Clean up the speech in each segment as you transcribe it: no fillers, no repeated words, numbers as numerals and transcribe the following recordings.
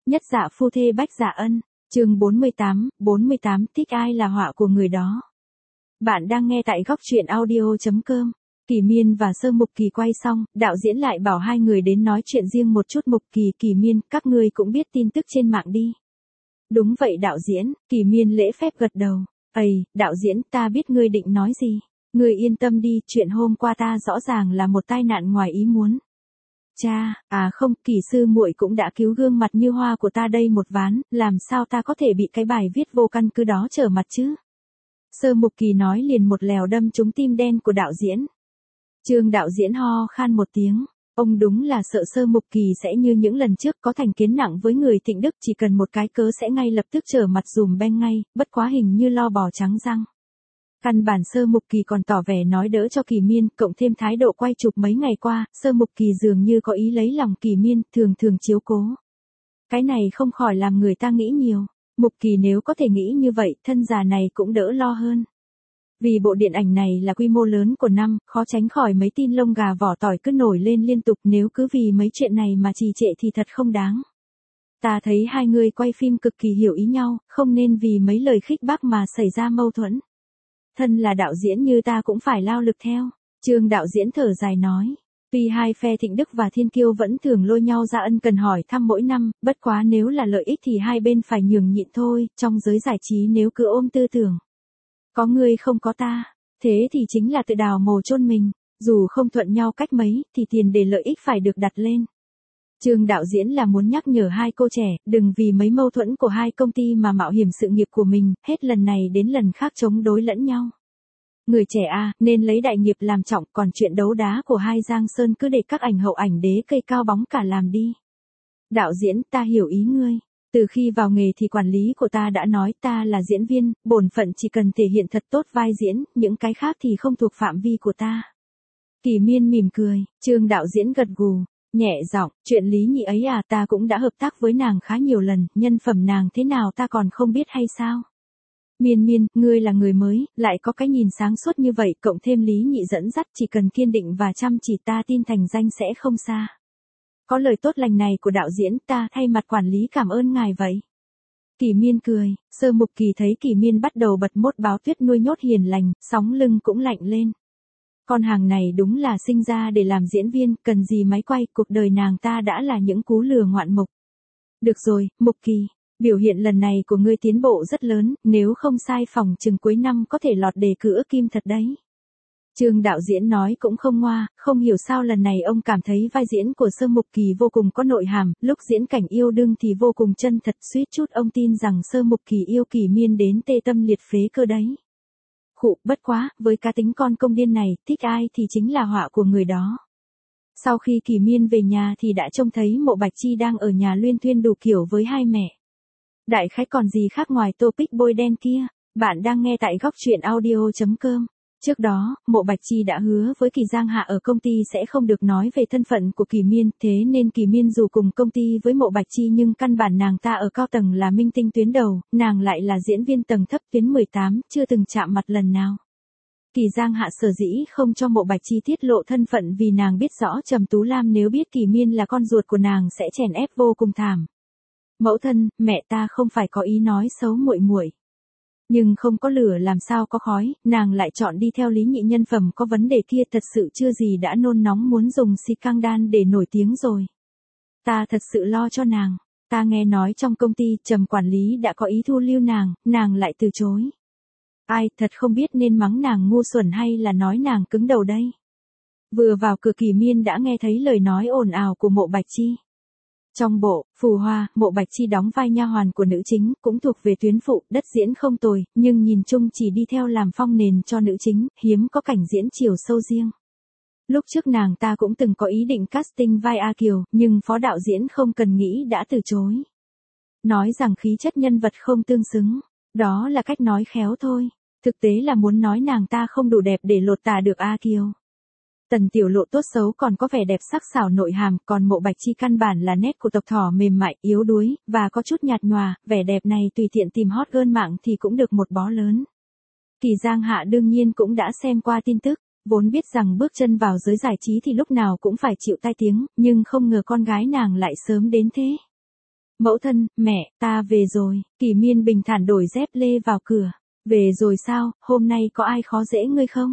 Nhất dạ phu thê Bách Dạ Ân, chương 48, thích ai là họa của người đó. Bạn đang nghe tại góc truyện audio.com. Kỳ Miên và Sơ Mục Kỳ quay xong, đạo diễn lại bảo hai người đến nói chuyện riêng một chút. Mục Kỳ, Kỳ Miên, các ngươi cũng biết tin tức trên mạng đi. Đúng vậy đạo diễn, Kỳ Miên lễ phép gật đầu. Ây, đạo diễn, ta biết ngươi định nói gì. Ngươi yên tâm đi, chuyện hôm qua ta rõ ràng là một tai nạn ngoài ý muốn. Cha, không, Kỳ sư muội cũng đã cứu gương mặt như hoa của ta đây một ván, làm sao ta có thể bị cái bài viết vô căn cứ đó trở mặt chứ? Sơ Mục Kỳ nói liền một lèo đâm trúng tim đen của đạo diễn. Trương đạo diễn ho khan một tiếng, ông đúng là sợ Sơ Mục Kỳ sẽ như những lần trước có thành kiến nặng với người Thịnh Đức, chỉ cần một cái cớ sẽ ngay lập tức trở mặt dùm beng ngay, bất quá hình như lo bò trắng răng. Căn bản Sơ Mục Kỳ còn tỏ vẻ nói đỡ cho Kỳ Miên, cộng thêm thái độ quay chụp mấy ngày qua, Sơ Mục Kỳ dường như có ý lấy lòng Kỳ Miên, thường chiếu cố. Cái này không khỏi làm người ta nghĩ nhiều, Mục Kỳ nếu có thể nghĩ như vậy, thân già này cũng đỡ lo hơn. Vì bộ điện ảnh này là quy mô lớn của năm, khó tránh khỏi mấy tin lông gà vỏ tỏi cứ nổi lên liên tục, nếu cứ vì mấy chuyện này mà trì trệ thì thật không đáng. Ta thấy hai người quay phim cực kỳ hiểu ý nhau, không nên vì mấy lời khích bác mà xảy ra mâu thuẫn. Thân là đạo diễn như ta cũng phải lao lực theo. Trương đạo diễn thở dài nói. Tuy hai phe Thịnh Đức và Thiên Kiêu vẫn thường lôi nhau ra ân cần hỏi thăm mỗi năm, bất quá nếu là lợi ích thì hai bên phải nhường nhịn thôi, trong giới giải trí nếu cứ ôm tư tưởng. Có người không có ta, thế thì chính là tự đào mồ chôn mình, dù không thuận nhau cách mấy, thì tiền đề lợi ích phải được đặt lên. Trương đạo diễn là muốn nhắc nhở hai cô trẻ, đừng vì mấy mâu thuẫn của hai công ty mà mạo hiểm sự nghiệp của mình, hết lần này đến lần khác chống đối lẫn nhau. Người trẻ nên lấy đại nghiệp làm trọng, còn chuyện đấu đá của hai Giang Sơn cứ để các ảnh hậu ảnh đế cây cao bóng cả làm đi. Đạo diễn, ta hiểu ý ngươi. Từ khi vào nghề thì quản lý của ta đã nói ta là diễn viên, bổn phận chỉ cần thể hiện thật tốt vai diễn, những cái khác thì không thuộc phạm vi của ta. Kỳ Miên mỉm cười, Trương đạo diễn gật gù. Nhẹ giọng, chuyện Lý Nhị ấy ta cũng đã hợp tác với nàng khá nhiều lần, nhân phẩm nàng thế nào ta còn không biết hay sao? Miên, ngươi là người mới, lại có cái nhìn sáng suốt như vậy, cộng thêm Lý Nhị dẫn dắt, chỉ cần kiên định và chăm chỉ ta tin thành danh sẽ không xa. Có lời tốt lành này của đạo diễn, ta thay mặt quản lý cảm ơn ngài vậy. Kỳ Miên cười, Sơ Mục Kỳ thấy Kỳ Miên bắt đầu bật mốt báo tuyết nuôi nhốt hiền lành, sóng lưng cũng lạnh lên. Con hàng này đúng là sinh ra để làm diễn viên, cần gì máy quay, cuộc đời nàng ta đã là những cú lừa ngoạn mục. Được rồi, Mục Kỳ, biểu hiện lần này của ngươi tiến bộ rất lớn, nếu không sai phòng chừng cuối năm có thể lọt đề cử kim thật đấy. Trương đạo diễn nói cũng không ngoa, không hiểu sao lần này ông cảm thấy vai diễn của Sơ Mục Kỳ vô cùng có nội hàm, lúc diễn cảnh yêu đương thì vô cùng chân thật, suýt chút ông tin rằng Sơ Mục Kỳ yêu Kỳ Miên đến tê tâm liệt phế cơ đấy. Bất quá, với cá tính con công điên này, thích ai thì chính là họa của người đó. Sau khi Kỳ Miên về nhà thì đã trông thấy Mộ Bạch Chi đang ở nhà luyên thuyên đủ kiểu với hai mẹ. Đại khái còn gì khác ngoài topic bôi đen kia, bạn đang nghe tại góc truyện audio.com. Trước đó, Mộ Bạch Chi đã hứa với Kỳ Giang Hạ ở công ty sẽ không được nói về thân phận của Kỳ Miên, thế nên Kỳ Miên dù cùng công ty với Mộ Bạch Chi nhưng căn bản nàng ta ở cao tầng là minh tinh tuyến đầu, nàng lại là diễn viên tầng thấp tuyến 18, chưa từng chạm mặt lần nào. Kỳ Giang Hạ sở dĩ không cho Mộ Bạch Chi tiết lộ thân phận vì nàng biết rõ Trầm Tú Lam nếu biết Kỳ Miên là con ruột của nàng sẽ chèn ép vô cùng thảm. Mẫu thân, mẹ ta không phải có ý nói xấu muội muội. Nhưng không có lửa làm sao có khói, nàng lại chọn đi theo Lý Nhị nhân phẩm có vấn đề kia, thật sự chưa gì đã nôn nóng muốn dùng xì căng đan để nổi tiếng rồi. Ta thật sự lo cho nàng, ta nghe nói trong công ty Trầm quản lý đã có ý thu lưu nàng lại từ chối. Ai, thật không biết nên mắng nàng ngu xuẩn hay là nói nàng cứng đầu đây. Vừa vào cửa Kỳ Miên đã nghe thấy lời nói ồn ào của Mộ Bạch Chi. Trong bộ, Phù Hoa, Mộ Bạch Chi đóng vai nha hoàn của nữ chính, cũng thuộc về tuyến phụ, đất diễn không tồi, nhưng nhìn chung chỉ đi theo làm phong nền cho nữ chính, hiếm có cảnh diễn chiều sâu riêng. Lúc trước nàng ta cũng từng có ý định casting vai A Kiều, nhưng phó đạo diễn không cần nghĩ đã từ chối. Nói rằng khí chất nhân vật không tương xứng, đó là cách nói khéo thôi, thực tế là muốn nói nàng ta không đủ đẹp để lột tà được A Kiều. Tần Tiểu Lộ tốt xấu còn có vẻ đẹp sắc sảo nội hàm, còn Mộ Bạch Chi căn bản là nét của tộc thỏ mềm mại, yếu đuối, và có chút nhạt nhòa, vẻ đẹp này tùy tiện tìm hot girl mạng thì cũng được một bó lớn. Kỳ Giang Hạ đương nhiên cũng đã xem qua tin tức, vốn biết rằng bước chân vào giới giải trí thì lúc nào cũng phải chịu tai tiếng, nhưng không ngờ con gái nàng lại sớm đến thế. Mẫu thân, mẹ, ta về rồi. Kỷ Miên bình thản đổi dép lê vào cửa. Về rồi sao, hôm nay có ai khó dễ ngươi không?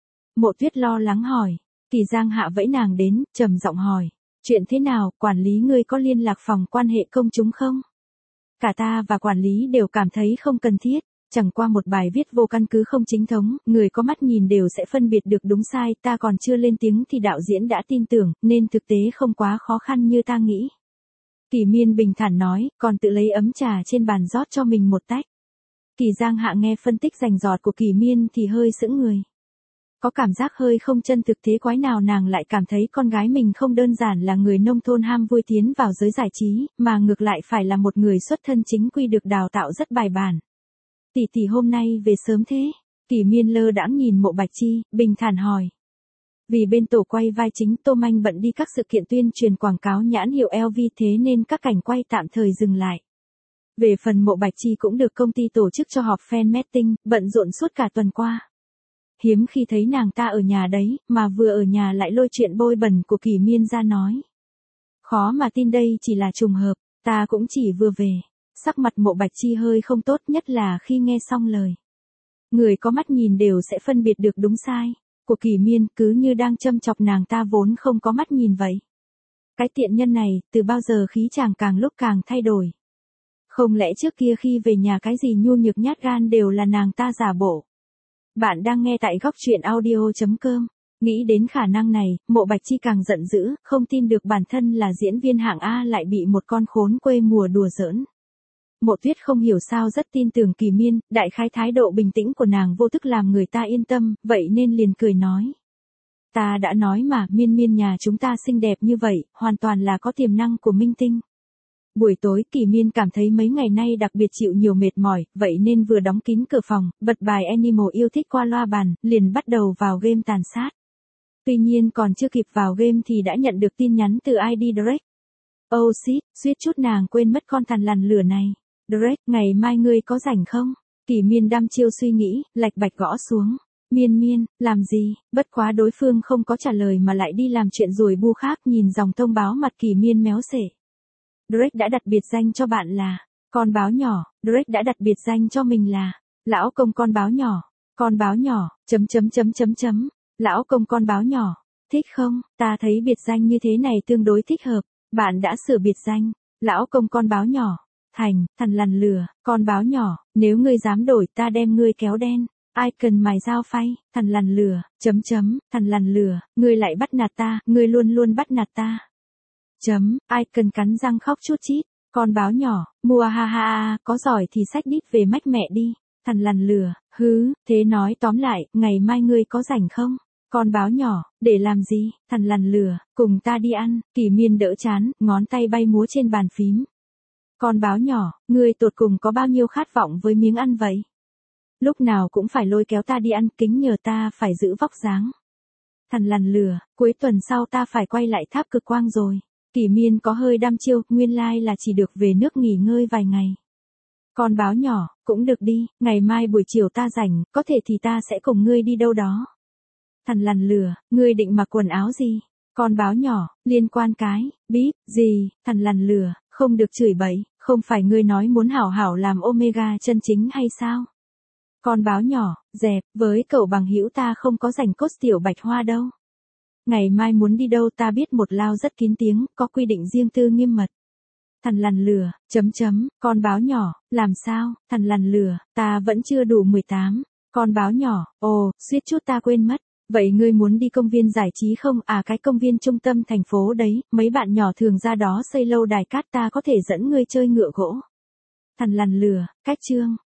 Mộ Tuyết lo lắng hỏi. Kỳ Giang Hạ vẫy nàng đến, trầm giọng hỏi. Chuyện thế nào, quản lý ngươi có liên lạc phòng quan hệ công chúng không? Cả ta và quản lý đều cảm thấy không cần thiết. Chẳng qua một bài viết vô căn cứ không chính thống, người có mắt nhìn đều sẽ phân biệt được đúng sai, ta còn chưa lên tiếng thì đạo diễn đã tin tưởng, nên thực tế không quá khó khăn như ta nghĩ. Kỷ Miên bình thản nói, còn tự lấy ấm trà trên bàn rót cho mình một tách. Kỳ Giang Hạ nghe phân tích rành rọt của Kỷ Miên thì hơi sững người. Có cảm giác hơi không chân thực, thế quái nào nàng lại cảm thấy con gái mình không đơn giản là người nông thôn ham vui tiến vào giới giải trí, mà ngược lại phải là một người xuất thân chính quy được đào tạo rất bài bản. Tỷ tỷ hôm nay về sớm thế? Kỷ Miên lơ đãng nhìn Mộ Bạch Chi, bình thản hỏi. Vì bên tổ quay vai chính Tô Manh bận đi các sự kiện tuyên truyền quảng cáo nhãn hiệu LV, thế nên các cảnh quay tạm thời dừng lại. Về phần Mộ Bạch Chi cũng được công ty tổ chức cho họp fan meeting, bận rộn suốt cả tuần qua. Hiếm khi thấy nàng ta ở nhà đấy, mà vừa ở nhà lại lôi chuyện bôi bẩn của Kỷ Miên ra nói. Khó mà tin đây chỉ là trùng hợp, ta cũng chỉ vừa về. Sắc mặt Mộ Bạch Chi hơi không tốt, nhất là khi nghe xong lời. Người có mắt nhìn đều sẽ phân biệt được đúng sai. Của Kỷ Miên cứ như đang châm chọc nàng ta vốn không có mắt nhìn vậy. Cái tiện nhân này, từ bao giờ khí chàng càng lúc càng thay đổi. Không lẽ trước kia khi về nhà cái gì nhu nhược nhát gan đều là nàng ta giả bộ. Bạn đang nghe tại góc truyện audio.com. Nghĩ đến khả năng này, Mộ Bạch Chi càng giận dữ, không tin được bản thân là diễn viên hạng A lại bị một con khốn quê mùa đùa giỡn. Mộ Tuyết không hiểu sao rất tin tưởng Kỷ Miên, đại khái thái độ bình tĩnh của nàng vô thức làm người ta yên tâm, vậy nên liền cười nói. Ta đã nói mà, Miên Miên nhà chúng ta xinh đẹp như vậy, hoàn toàn là có tiềm năng của minh tinh. Buổi tối Kỷ Miên cảm thấy mấy ngày nay đặc biệt chịu nhiều mệt mỏi, vậy nên vừa đóng kín cửa phòng, bật bài Animal yêu thích qua loa bàn, liền bắt đầu vào game tàn sát. Tuy nhiên còn chưa kịp vào game thì đã nhận được tin nhắn từ ID Drake. Oh shit, suýt chút nàng quên mất con thằn lằn lửa này. Drake, ngày mai ngươi có rảnh không? Kỷ Miên đăm chiêu suy nghĩ, lạch bạch gõ xuống. Miên Miên, làm gì? Bất quá đối phương không có trả lời mà lại đi làm chuyện rồi bu khác, nhìn dòng thông báo mặt Kỷ Miên méo xể. Drake đã đặt biệt danh cho bạn là con báo nhỏ, Drake đã đặt biệt danh cho mình là lão công con báo nhỏ, lão công con báo nhỏ, thích không? Ta thấy biệt danh như thế này tương đối thích hợp, bạn đã sửa biệt danh, lão công con báo nhỏ, thành, thằn lằn lửa, con báo nhỏ, nếu ngươi dám đổi ta đem ngươi kéo đen, ai cần mài dao phay, thằn lằn lửa, thằn lằn lửa, ngươi lại bắt nạt ta, ngươi luôn luôn bắt nạt ta. Ai cần cắn răng khóc chút chít, con báo nhỏ, mua ha ha, có giỏi thì xách đít về mách mẹ đi, thằn lằn lửa, thế nói tóm lại, ngày mai ngươi có rảnh không? Con báo nhỏ, để làm gì? Thằn lằn lửa, cùng ta đi ăn. Kỷ Miên đỡ chán, ngón tay bay múa trên bàn phím. Con báo nhỏ, ngươi tột cùng có bao nhiêu khát vọng với miếng ăn vậy? Lúc nào cũng phải lôi kéo ta đi ăn, kính nhờ ta phải giữ vóc dáng. Thằn lằn lửa, cuối tuần sau ta phải quay lại Tháp Cực Quang rồi. Kỷ Miên có hơi đăm chiêu, nguyên lai là chỉ được về nước nghỉ ngơi vài ngày. Con báo nhỏ, cũng được đi, ngày mai buổi chiều ta rảnh, có thể thì ta sẽ cùng ngươi đi đâu đó. Thằn lằn lửa, ngươi định mặc quần áo gì? Con báo nhỏ, liên quan cái, bíp, gì? Thằn lằn lửa, không được chửi bậy, không phải ngươi nói muốn hảo hảo làm Omega chân chính hay sao? Con báo nhỏ, dẹp, với cậu bằng hữu ta không có rảnh cốt tiểu Bạch Hoa đâu. Ngày mai muốn đi đâu ta biết một lao rất kín tiếng, có quy định riêng tư nghiêm mật. Thằn lằn lửa, con báo nhỏ, làm sao? Thằn lằn lửa, ta vẫn chưa đủ 18. Con báo nhỏ, ồ, suýt chút ta quên mất. Vậy ngươi muốn đi công viên giải trí không? À, cái công viên trung tâm thành phố đấy, mấy bạn nhỏ thường ra đó xây lâu đài cát, ta có thể dẫn ngươi chơi ngựa gỗ. Thằn lằn lửa, cách chương.